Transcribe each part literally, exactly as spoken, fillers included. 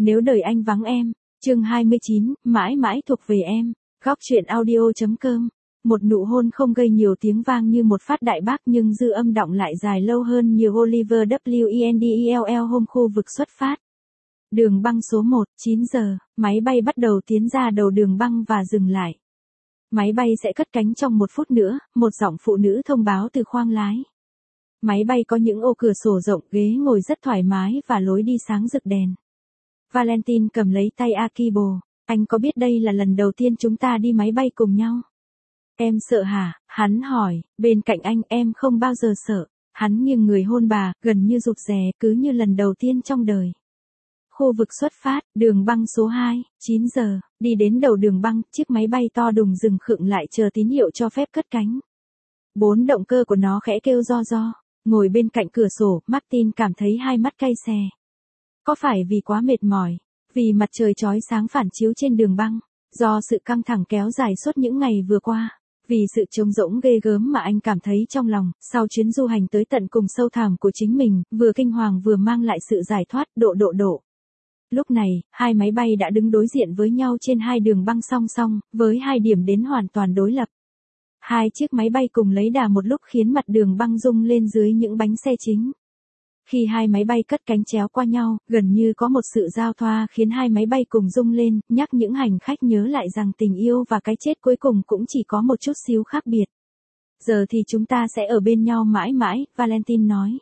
Nếu đời anh vắng em. Chương hai mươi chín, mãi mãi thuộc về em. Góc truyện audio.com. Một nụ hôn không gây nhiều tiếng vang như một phát đại bác nhưng dư âm đọng lại dài lâu hơn nhiều. Oliver Wendell hôm khu vực xuất phát. Đường băng số một, chín giờ, máy bay bắt đầu tiến ra đầu đường băng và dừng lại. Máy bay sẽ cất cánh trong một phút nữa, một giọng phụ nữ thông báo từ khoang lái. Máy bay có những ô cửa sổ rộng, ghế ngồi rất thoải mái và lối đi sáng rực đèn. Valentine cầm lấy tay Akibo. Anh có biết đây là lần đầu tiên chúng ta đi máy bay cùng nhau? Em sợ hả? Hắn hỏi. Bên cạnh anh em không bao giờ sợ. Hắn nghiêng người hôn bà, gần như rụt rè, cứ như lần đầu tiên trong đời. Khu vực xuất phát, đường băng số hai, chín giờ, đi đến đầu đường băng, chiếc máy bay to đùng dừng khựng lại chờ tín hiệu cho phép cất cánh. Bốn động cơ của nó khẽ kêu ro ro. Ngồi bên cạnh cửa sổ, Martin cảm thấy hai mắt cay xè. Có phải vì quá mệt mỏi? Vì mặt trời chói sáng phản chiếu trên đường băng? Do sự căng thẳng kéo dài suốt những ngày vừa qua? Vì sự trống rỗng ghê gớm mà anh cảm thấy trong lòng, sau chuyến du hành tới tận cùng sâu thẳm của chính mình, vừa kinh hoàng vừa mang lại sự giải thoát, độ độ độ. Lúc này, hai máy bay đã đứng đối diện với nhau trên hai đường băng song song, với hai điểm đến hoàn toàn đối lập. Hai chiếc máy bay cùng lấy đà một lúc khiến mặt đường băng rung lên dưới những bánh xe chính. Khi hai máy bay cất cánh chéo qua nhau, gần như có một sự giao thoa khiến hai máy bay cùng rung lên, nhắc những hành khách nhớ lại rằng tình yêu và cái chết cuối cùng cũng chỉ có một chút xíu khác biệt. Giờ thì chúng ta sẽ ở bên nhau mãi mãi, Valentine nói.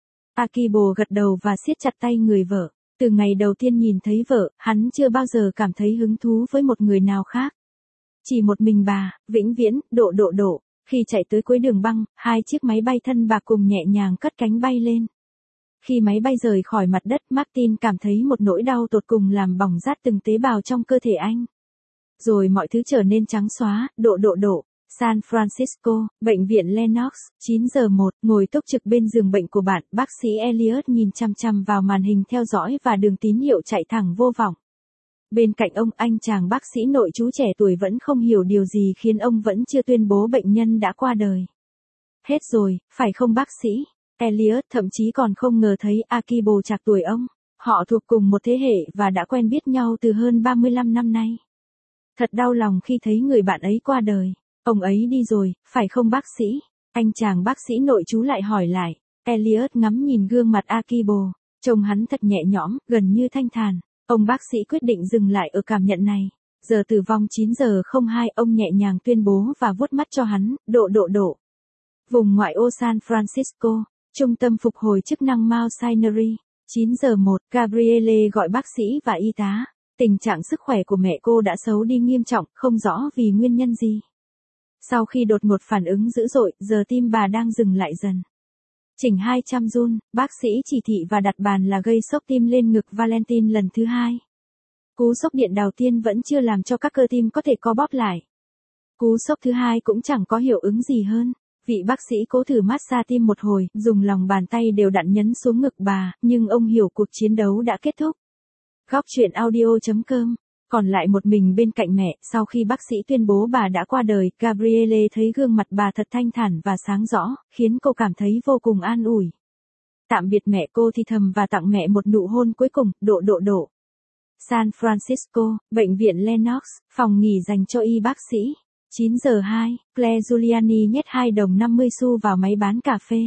Akibo gật đầu và siết chặt tay người vợ. Từ ngày đầu tiên nhìn thấy vợ, hắn chưa bao giờ cảm thấy hứng thú với một người nào khác. Chỉ một mình bà, vĩnh viễn, độ độ độ. Khi chạy tới cuối đường băng, hai chiếc máy bay thân bạc cùng nhẹ nhàng cất cánh bay lên. Khi máy bay rời khỏi mặt đất, Martin cảm thấy một nỗi đau tột cùng làm bỏng rát từng tế bào trong cơ thể anh. Rồi mọi thứ trở nên trắng xóa, độ độ độ. San Francisco, bệnh viện Lenox, chín giờ một, ngồi túc trực bên giường bệnh của bạn, bác sĩ Elliot nhìn chằm chằm vào màn hình theo dõi và đường tín hiệu chạy thẳng vô vọng. Bên cạnh ông, anh chàng bác sĩ nội trú trẻ tuổi vẫn không hiểu điều gì khiến ông vẫn chưa tuyên bố bệnh nhân đã qua đời. Hết rồi, phải không bác sĩ? Elliot thậm chí còn không ngờ thấy Akibo trạc tuổi ông. Họ thuộc cùng một thế hệ và đã quen biết nhau từ hơn ba mươi lăm năm nay. Thật đau lòng khi thấy người bạn ấy qua đời. Ông ấy đi rồi, phải không bác sĩ? Anh chàng bác sĩ nội trú lại hỏi lại. Elliot ngắm nhìn gương mặt Akibo. Trông hắn thật nhẹ nhõm, gần như thanh thản. Ông bác sĩ quyết định dừng lại ở cảm nhận này. Giờ tử vong chín giờ không hai, ông nhẹ nhàng tuyên bố và vuốt mắt cho hắn, độ độ độ. Vùng ngoại ô San Francisco, trung tâm phục hồi chức năng Mount Sinai, chín giờ một, Gabrielle gọi bác sĩ và y tá. Tình trạng sức khỏe của mẹ cô đã xấu đi nghiêm trọng, không rõ vì nguyên nhân gì. Sau khi đột ngột phản ứng dữ dội, giờ tim bà đang dừng lại dần. Chỉnh hai trăm run, bác sĩ chỉ thị và đặt bàn là gây sốc tim lên ngực Valentine lần thứ hai. Cú sốc điện đầu tiên vẫn chưa làm cho các cơ tim có thể co bóp lại. Cú sốc thứ hai cũng chẳng có hiệu ứng gì hơn. Vị bác sĩ cố thử massage tim một hồi, dùng lòng bàn tay đều đặn nhấn xuống ngực bà, nhưng ông hiểu cuộc chiến đấu đã kết thúc. Góc truyện audio.com. Còn lại một mình bên cạnh mẹ, sau khi bác sĩ tuyên bố bà đã qua đời, Gabrielle thấy gương mặt bà thật thanh thản và sáng rõ, khiến cô cảm thấy vô cùng an ủi. Tạm biệt mẹ, cô thì thầm và tặng mẹ một nụ hôn cuối cùng, độ độ độ. San Francisco, bệnh viện Lenox, phòng nghỉ dành cho y bác sĩ. chín giờ hai, Claire Giuliani nhét hai đồng năm mươi xu vào máy bán cà phê.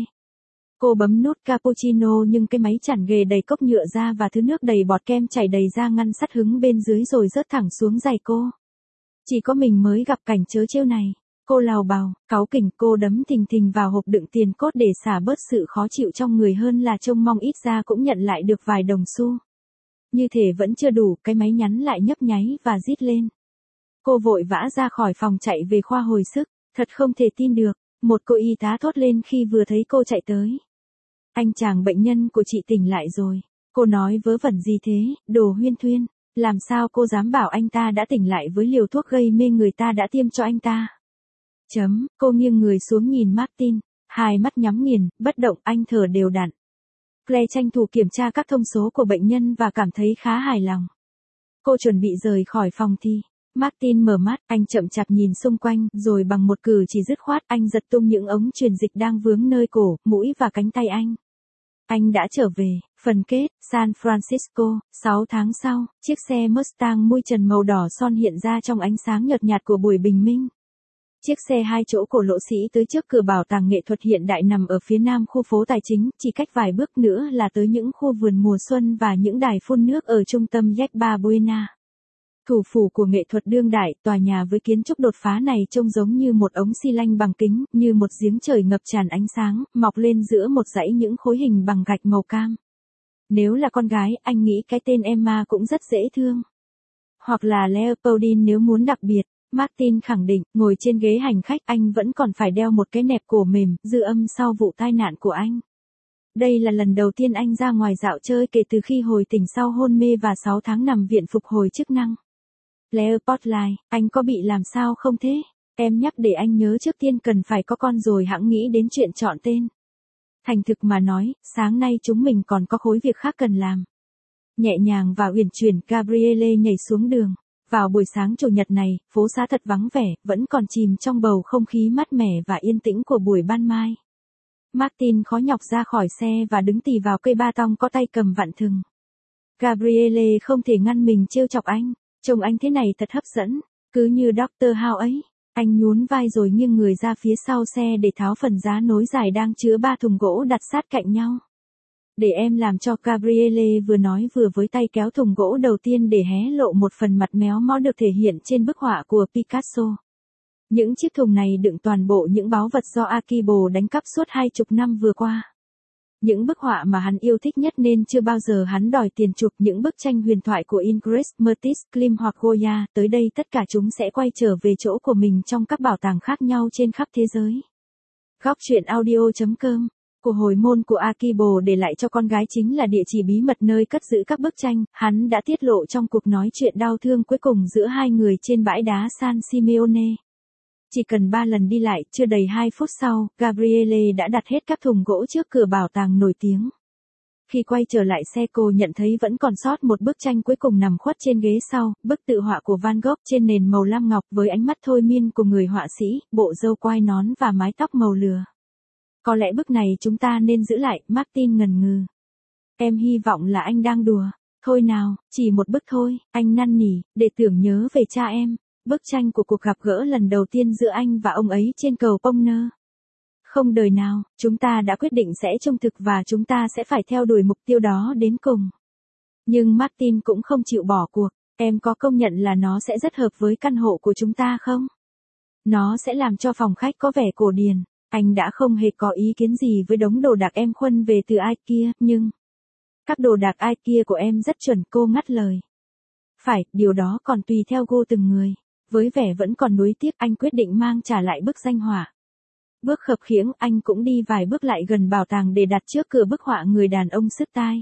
Cô bấm nút cappuccino nhưng cái máy chẳng ghề đầy cốc nhựa ra và thứ nước đầy bọt kem chảy đầy ra ngăn sắt hứng bên dưới rồi rớt thẳng xuống giày cô. Chỉ có mình mới gặp cảnh trớ trêu này. Cô lào bào, cáu kỉnh, cô đấm thình thình vào hộp đựng tiền cốt để xả bớt sự khó chịu trong người hơn là trông mong ít ra cũng nhận lại được vài đồng xu. Như thể vẫn chưa đủ, cái máy nhắn lại nhấp nháy và rít lên. Cô vội vã ra khỏi phòng chạy về khoa hồi sức. Thật không thể tin được, một cô y tá thốt lên khi vừa thấy cô chạy tới. Anh chàng bệnh nhân của chị tỉnh lại rồi. Cô nói vớ vẩn gì thế, đồ huyên thuyên. Làm sao cô dám bảo anh ta đã tỉnh lại với liều thuốc gây mê người ta đã tiêm cho anh ta? Chấm, cô nghiêng người xuống nhìn Martin. Hai mắt nhắm nghiền, bất động, anh thở đều đặn. Claire tranh thủ kiểm tra các thông số của bệnh nhân và cảm thấy khá hài lòng. Cô chuẩn bị rời khỏi phòng thì Martin mở mắt, anh chậm chạp nhìn xung quanh, rồi bằng một cử chỉ dứt khoát, anh giật tung những ống truyền dịch đang vướng nơi cổ, mũi và cánh tay anh. Anh đã trở về. Phần kết, San Francisco, sáu tháng sau, chiếc xe Mustang mui trần màu đỏ son hiện ra trong ánh sáng nhợt nhạt của buổi bình minh. Chiếc xe hai chỗ của Lỗ Sĩ tới trước cửa bảo tàng nghệ thuật hiện đại nằm ở phía nam khu phố tài chính, chỉ cách vài bước nữa là tới những khu vườn mùa xuân và những đài phun nước ở trung tâm Yerba Buena. Thủ phủ của nghệ thuật đương đại, tòa nhà với kiến trúc đột phá này trông giống như một ống xi lanh bằng kính, như một giếng trời ngập tràn ánh sáng, mọc lên giữa một dãy những khối hình bằng gạch màu cam. Nếu là con gái, anh nghĩ cái tên Emma cũng rất dễ thương. Hoặc là Leopoldine nếu muốn đặc biệt. Martin khẳng định, ngồi trên ghế hành khách anh vẫn còn phải đeo một cái nẹp cổ mềm, dư âm sau vụ tai nạn của anh. Đây là lần đầu tiên anh ra ngoài dạo chơi kể từ khi hồi tỉnh sau hôn mê và sáu tháng nằm viện phục hồi chức năng. Leopoldine, anh có bị làm sao không thế? Em nhắc để anh nhớ trước tiên cần phải có con rồi hẵng nghĩ đến chuyện chọn tên. Thành thực mà nói, sáng nay chúng mình còn có khối việc khác cần làm. Nhẹ nhàng và uyển chuyển, Gabrielle nhảy xuống đường. Vào buổi sáng chủ nhật này, phố xá thật vắng vẻ, vẫn còn chìm trong bầu không khí mát mẻ và yên tĩnh của buổi ban mai. Martin khó nhọc ra khỏi xe và đứng tì vào cây ba tong có tay cầm vặn thừng. Gabrielle không thể ngăn mình trêu chọc anh, trông anh thế này thật hấp dẫn, cứ như doctor House ấy. Anh nhún vai rồi nghiêng người ra phía sau xe để tháo phần giá nối dài đang chứa ba thùng gỗ đặt sát cạnh nhau. Để em làm cho, Gabrielle vừa nói vừa với tay kéo thùng gỗ đầu tiên để hé lộ một phần mặt méo mó được thể hiện trên bức họa của Picasso. Những chiếc thùng này đựng toàn bộ những báu vật do Akibo đánh cắp suốt hai chục năm vừa qua. Những bức họa mà hắn yêu thích nhất nên chưa bao giờ hắn đòi tiền chuộc, những bức tranh huyền thoại của Ingres, Matisse, Klimt hoặc Goya, tới đây tất cả chúng sẽ quay trở về chỗ của mình trong các bảo tàng khác nhau trên khắp thế giới. Góc truyện audio chấm com. Của hồi môn của Akibo để lại cho con gái chính là địa chỉ bí mật nơi cất giữ các bức tranh, hắn đã tiết lộ trong cuộc nói chuyện đau thương cuối cùng giữa hai người trên bãi đá San Simeone. Chỉ cần ba lần đi lại, chưa đầy hai phút sau, Gabrielle đã đặt hết các thùng gỗ trước cửa bảo tàng nổi tiếng. Khi quay trở lại xe cô nhận thấy vẫn còn sót một bức tranh cuối cùng nằm khuất trên ghế sau, bức tự họa của Van Gogh trên nền màu lam ngọc với ánh mắt thôi miên của người họa sĩ, bộ râu quai nón và mái tóc màu lửa. Có lẽ bức này chúng ta nên giữ lại, Martin ngần ngừ. Em hy vọng là anh đang đùa. Thôi nào, chỉ một bức thôi, anh năn nỉ, để tưởng nhớ về cha em. Bức tranh của cuộc gặp gỡ lần đầu tiên giữa anh và ông ấy trên cầu Pogner. Không đời nào, chúng ta đã quyết định sẽ trung thực và chúng ta sẽ phải theo đuổi mục tiêu đó đến cùng. Nhưng Martin cũng không chịu bỏ cuộc. Em có công nhận là nó sẽ rất hợp với căn hộ của chúng ta không? Nó sẽ làm cho phòng khách có vẻ cổ điển. Anh đã không hề có ý kiến gì với đống đồ đạc em khuân về từ IKEA, nhưng... Các đồ đạc IKEA của em rất chuẩn, cô ngắt lời. Phải, điều đó còn tùy theo gu từng người. Với vẻ vẫn còn nuối tiếc, anh quyết định mang trả lại bức danh họa. Bước khập khiễng, anh cũng đi vài bước lại gần bảo tàng để đặt trước cửa bức họa người đàn ông sứt tai.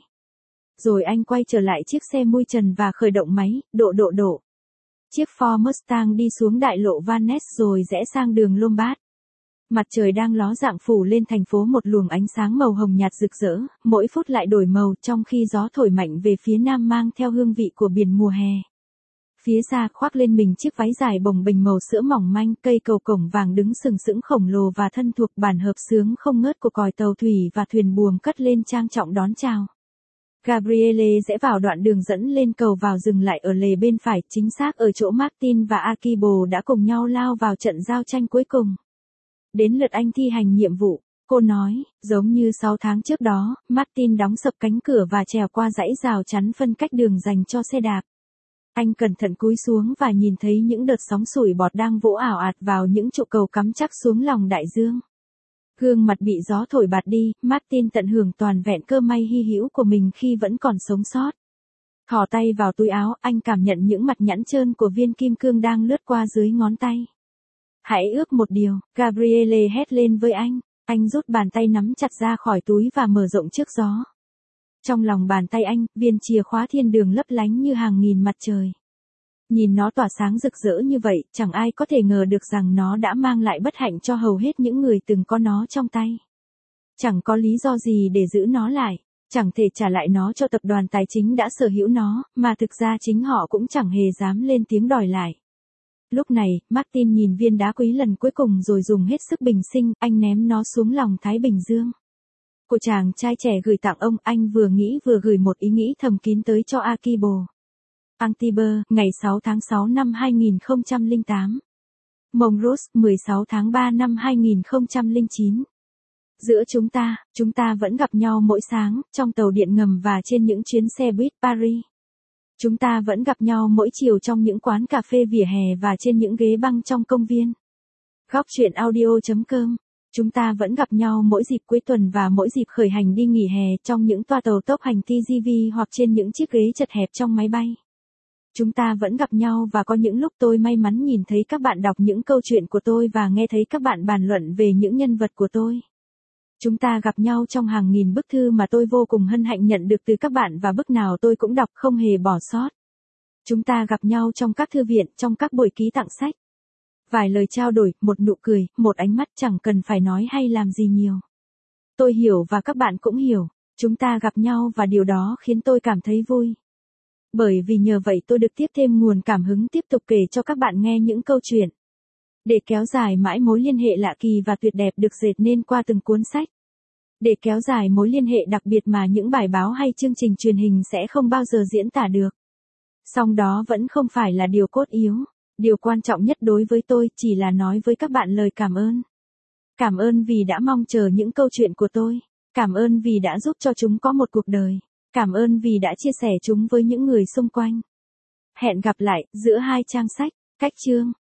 Rồi anh quay trở lại chiếc xe mui trần và khởi động máy, độ độ độ. Chiếc Ford Mustang đi xuống đại lộ Van Ness rồi rẽ sang đường Lombard. Mặt trời đang ló dạng phủ lên thành phố một luồng ánh sáng màu hồng nhạt rực rỡ, mỗi phút lại đổi màu trong khi gió thổi mạnh về phía nam mang theo hương vị của biển mùa hè. Phía xa khoác lên mình chiếc váy dài bồng bềnh màu sữa mỏng manh, cây cầu cổng vàng đứng sừng sững khổng lồ và thân thuộc bản hợp xướng không ngớt của còi tàu thủy và thuyền buồm cất lên trang trọng đón chào. Gabrielle rẽ vào đoạn đường dẫn lên cầu vào dừng lại ở lề bên phải, chính xác ở chỗ Martin và Akibo đã cùng nhau lao vào trận giao tranh cuối cùng. Đến lượt anh thi hành nhiệm vụ, cô nói, giống như sáu tháng trước đó, Martin đóng sập cánh cửa và trèo qua dãy rào chắn phân cách đường dành cho xe đạp. Anh cẩn thận cúi xuống và nhìn thấy những đợt sóng sủi bọt đang vỗ ảo ạt vào những trụ cầu cắm chắc xuống lòng đại dương. Gương mặt bị gió thổi bạt đi, Martin tận hưởng toàn vẹn cơ may hy hữu của mình khi vẫn còn sống sót. Thò tay vào túi áo, anh cảm nhận những mặt nhẵn trơn của viên kim cương đang lướt qua dưới ngón tay. Hãy ước một điều, Gabrielle hét lên với anh. Anh rút bàn tay nắm chặt ra khỏi túi và mở rộng trước gió. Trong lòng bàn tay anh, viên chìa khóa thiên đường lấp lánh như hàng nghìn mặt trời. Nhìn nó tỏa sáng rực rỡ như vậy, chẳng ai có thể ngờ được rằng nó đã mang lại bất hạnh cho hầu hết những người từng có nó trong tay. Chẳng có lý do gì để giữ nó lại, chẳng thể trả lại nó cho tập đoàn tài chính đã sở hữu nó, mà thực ra chính họ cũng chẳng hề dám lên tiếng đòi lại. Lúc này, Martin nhìn viên đá quý lần cuối cùng rồi dùng hết sức bình sinh, anh ném nó xuống lòng Thái Bình Dương. của chàng trai trẻ gửi tặng ông, anh vừa nghĩ vừa gửi một ý nghĩ thầm kín tới cho Akibo. Antibes, ngày sáu tháng sáu năm hai nghìn không trăm lẻ tám. Montrose, mười sáu tháng ba năm hai nghìn không trăm lẻ chín. Giữa chúng ta, chúng ta vẫn gặp nhau mỗi sáng, trong tàu điện ngầm và trên những chuyến xe buýt Paris. Chúng ta vẫn gặp nhau mỗi chiều trong những quán cà phê vỉa hè và trên những ghế băng trong công viên. Góc chuyện audio chấm com. Chúng ta vẫn gặp nhau mỗi dịp cuối tuần và mỗi dịp khởi hành đi nghỉ hè trong những toa tàu tốc hành tê giê vê hoặc trên những chiếc ghế chật hẹp trong máy bay. Chúng ta vẫn gặp nhau và có những lúc tôi may mắn nhìn thấy các bạn đọc những câu chuyện của tôi và nghe thấy các bạn bàn luận về những nhân vật của tôi. Chúng ta gặp nhau trong hàng nghìn bức thư mà tôi vô cùng hân hạnh nhận được từ các bạn và bức nào tôi cũng đọc không hề bỏ sót. Chúng ta gặp nhau trong các thư viện, trong các buổi ký tặng sách. Vài lời trao đổi, một nụ cười, một ánh mắt chẳng cần phải nói hay làm gì nhiều. Tôi hiểu và các bạn cũng hiểu. Chúng ta gặp nhau và điều đó khiến tôi cảm thấy vui. Bởi vì nhờ vậy tôi được tiếp thêm nguồn cảm hứng tiếp tục kể cho các bạn nghe những câu chuyện. Để kéo dài mãi mối liên hệ lạ kỳ và tuyệt đẹp được dệt nên qua từng cuốn sách. Để kéo dài mối liên hệ đặc biệt mà những bài báo hay chương trình truyền hình sẽ không bao giờ diễn tả được. Song đó vẫn không phải là điều cốt yếu. Điều quan trọng nhất đối với tôi chỉ là nói với các bạn lời cảm ơn. Cảm ơn vì đã mong chờ những câu chuyện của tôi. Cảm ơn vì đã giúp cho chúng có một cuộc đời. Cảm ơn vì đã chia sẻ chúng với những người xung quanh. Hẹn gặp lại giữa hai trang sách, cách chương.